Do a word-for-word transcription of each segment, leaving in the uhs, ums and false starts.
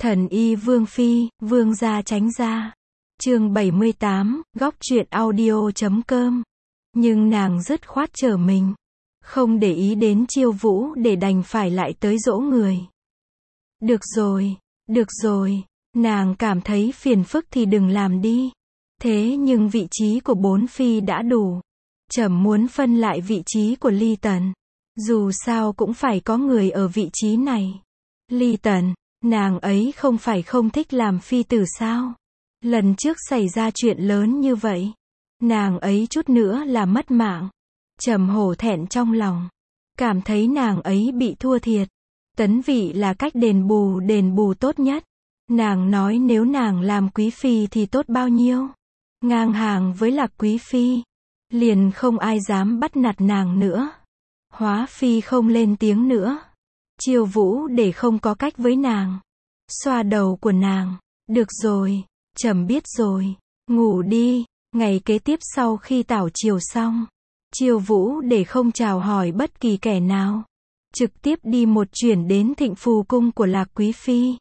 Thần y Vương Phi, Vương gia tránh ra. Chương bảy mươi tám, góc truyện audio chấm com. Nhưng nàng dứt khoát trở mình, không để ý đến Chiêu Vũ để đành phải lại tới dỗ người. Được rồi, được rồi, nàng cảm thấy phiền phức thì đừng làm đi. Thế nhưng vị trí của bốn phi đã đủ. Trẫm muốn phân lại vị trí của Ly Tần. Dù sao cũng phải có người ở vị trí này. Ly Tần, nàng ấy không phải không thích làm phi tử sao? Lần trước xảy ra chuyện lớn như vậy, nàng ấy chút nữa là mất mạng. Trầm hổ thẹn trong lòng, cảm thấy nàng ấy bị thua thiệt. Tấn vị là cách đền bù đền bù tốt nhất. Nàng nói nếu nàng làm quý phi thì tốt bao nhiêu. Ngang hàng với Lạc quý phi, liền không ai dám bắt nạt nàng nữa. Hóa phi không lên tiếng nữa. Chiêu Vũ để không có cách với nàng, xoa đầu của nàng. Được rồi, trẫm biết rồi, ngủ đi. Ngày kế tiếp sau khi tảo chiều xong, Chiêu Vũ để không chào hỏi bất kỳ kẻ nào, trực tiếp đi một chuyển đến Thịnh Phù cung của Lạc quý phi.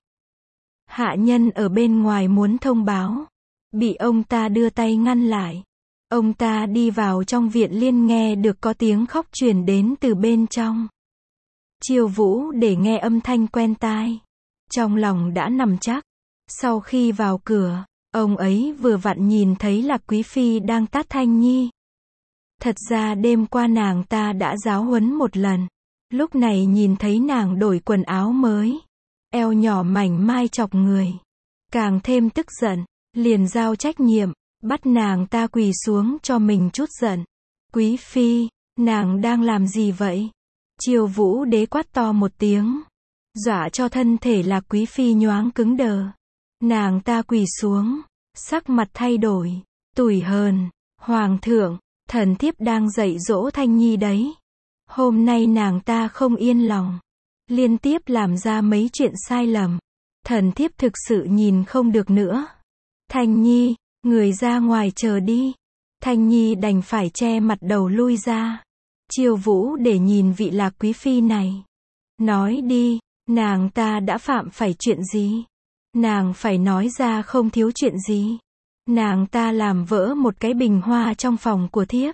Hạ nhân ở bên ngoài muốn thông báo, bị ông ta đưa tay ngăn lại. Ông ta đi vào trong viện liên nghe được có tiếng khóc truyền đến từ bên trong. Chiêu Vũ để nghe âm thanh quen tai, trong lòng đã nằm chắc. Sau khi vào cửa, ông ấy vừa vặn nhìn thấy Lạc quý phi đang tát Thanh Nhi. Thật ra đêm qua nàng ta đã giáo huấn một lần. Lúc này nhìn thấy nàng đổi quần áo mới, eo nhỏ mảnh mai chọc người, càng thêm tức giận, liền giao trách nhiệm, bắt nàng ta quỳ xuống cho mình chút giận. Quý phi, nàng đang làm gì vậy? Chiêu Vũ đế quát to một tiếng, dọa cho thân thể Lạc quý phi nhoáng cứng đờ. Nàng ta quỳ xuống, sắc mặt thay đổi, tủi hờn. Hoàng thượng, thần thiếp đang dạy dỗ Thanh Nhi đấy. Hôm nay nàng ta không yên lòng, liên tiếp làm ra mấy chuyện sai lầm. Thần thiếp thực sự nhìn không được nữa. Thanh Nhi, người ra ngoài chờ đi. Thanh Nhi đành phải che mặt đầu lui ra. Chiêu Vũ để nhìn vị Lạc quý phi này. Nói đi, nàng ta đã phạm phải chuyện gì? Nàng phải nói ra không thiếu chuyện gì. Nàng ta làm vỡ một cái bình hoa trong phòng của thiếp,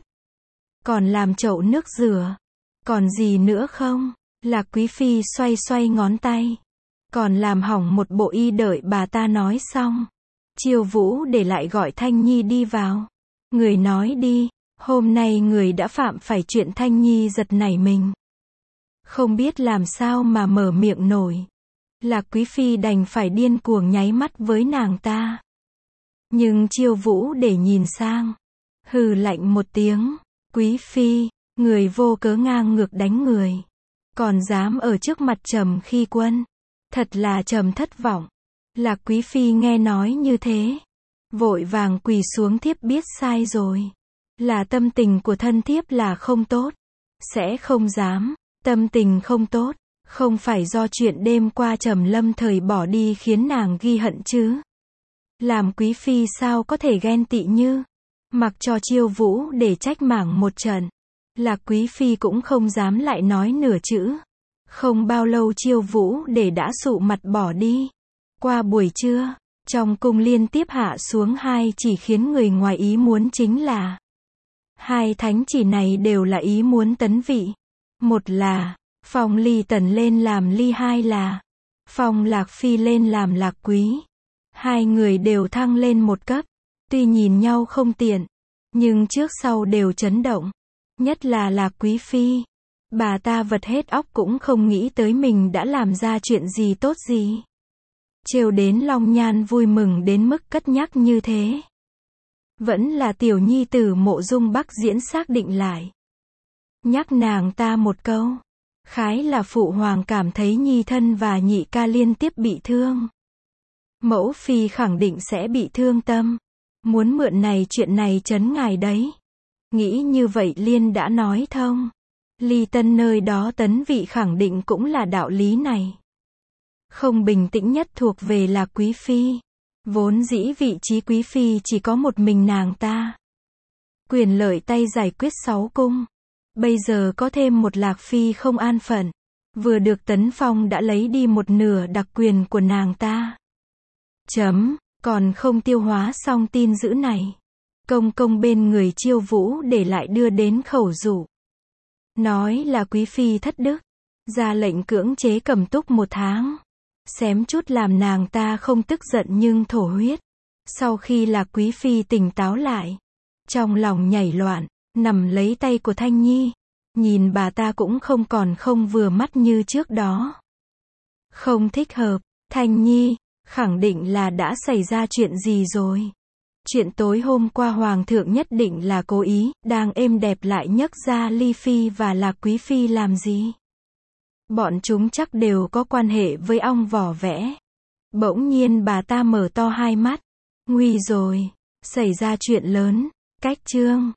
còn làm chậu nước rửa. Còn gì nữa không? Lạc quý phi xoay xoay ngón tay. Còn làm hỏng một bộ y đợi bà ta nói xong. Chiêu Vũ để lại gọi Thanh Nhi đi vào. Người nói đi, hôm nay người đã phạm phải chuyện. Thanh Nhi giật nảy mình, không biết làm sao mà mở miệng nổi. Lạc quý phi đành phải điên cuồng nháy mắt với nàng ta. Nhưng Chiêu Vũ để nhìn sang, hừ lạnh một tiếng. Quý phi, người vô cớ ngang ngược đánh người, còn dám ở trước mặt trẫm khi quân. Thật là trẫm thất vọng. Lạc quý phi nghe nói như thế, vội vàng quỳ xuống. Thiếp biết sai rồi. Là tâm tình của thân thiếp là không tốt. Sẽ không dám. Tâm tình không tốt, không phải do chuyện đêm qua trẫm lâm thời bỏ đi khiến nàng ghi hận chứ. Làm quý phi sao có thể ghen tị như. Mặc cho Chiêu Vũ để trách mảng một trận, Lạc quý phi cũng không dám lại nói nửa chữ. Không bao lâu Chiêu Vũ để đã sụ mặt bỏ đi. Qua buổi trưa, trong cung liên tiếp hạ xuống hai chỉ khiến người ngoài ý muốn, chính là hai thánh chỉ này đều là ý muốn tấn vị. Một là phong Ly Tần lên làm Ly, hai là phong Lạc phi lên làm Lạc quý. Hai người đều thăng lên một cấp. Tuy nhìn nhau không tiện, nhưng trước sau đều chấn động. Nhất là Lạc quý phi, bà ta vật hết óc cũng không nghĩ tới mình đã làm ra chuyện gì tốt gì. Trêu đến Long Nhan vui mừng đến mức cất nhắc như thế. Vẫn là tiểu nhi tử Mộ Dung Bắc diễn xác định lại. Nhắc nàng ta một câu. Khái là phụ hoàng cảm thấy nhi thân và nhị ca liên tiếp bị thương. Mẫu phi khẳng định sẽ bị thương tâm. Muốn mượn này chuyện này trấn ngài đấy. Nghĩ như vậy Liên đã nói thông. Ly Tân nơi đó tấn vị khẳng định cũng là đạo lý này. Không bình tĩnh nhất thuộc về là quý phi. Vốn dĩ vị trí quý phi chỉ có một mình nàng ta. Quyền lợi tay giải quyết sáu cung. Bây giờ có thêm một Lạc phi không an phận. vừa được tấn phong đã lấy đi một nửa đặc quyền của nàng ta. Chấm, còn không tiêu hóa xong tin dữ này. Công công bên người Chiêu Vũ để lại đưa đến khẩu dụ. Nói là quý phi thất đức, ra lệnh cưỡng chế Cẩm Túc một tháng. Xém chút làm nàng ta không tức giận nhưng thổ huyết. Sau khi Lạc quý phi tỉnh táo lại, trong lòng nhảy loạn, nằm lấy tay của Thanh Nhi. Nhìn bà ta cũng không còn không vừa mắt như trước đó. Không thích hợp, Thanh Nhi, khẳng định là đã xảy ra chuyện gì rồi. Chuyện tối hôm qua Hoàng thượng nhất định là cố ý, đang êm đẹp lại nhấc ra Ly Phi và Lạc quý phi làm gì. Bọn chúng chắc đều có quan hệ với ong vỏ vẽ. Bỗng nhiên bà ta mở to hai mắt. Nguy rồi, xảy ra chuyện lớn. Cách chương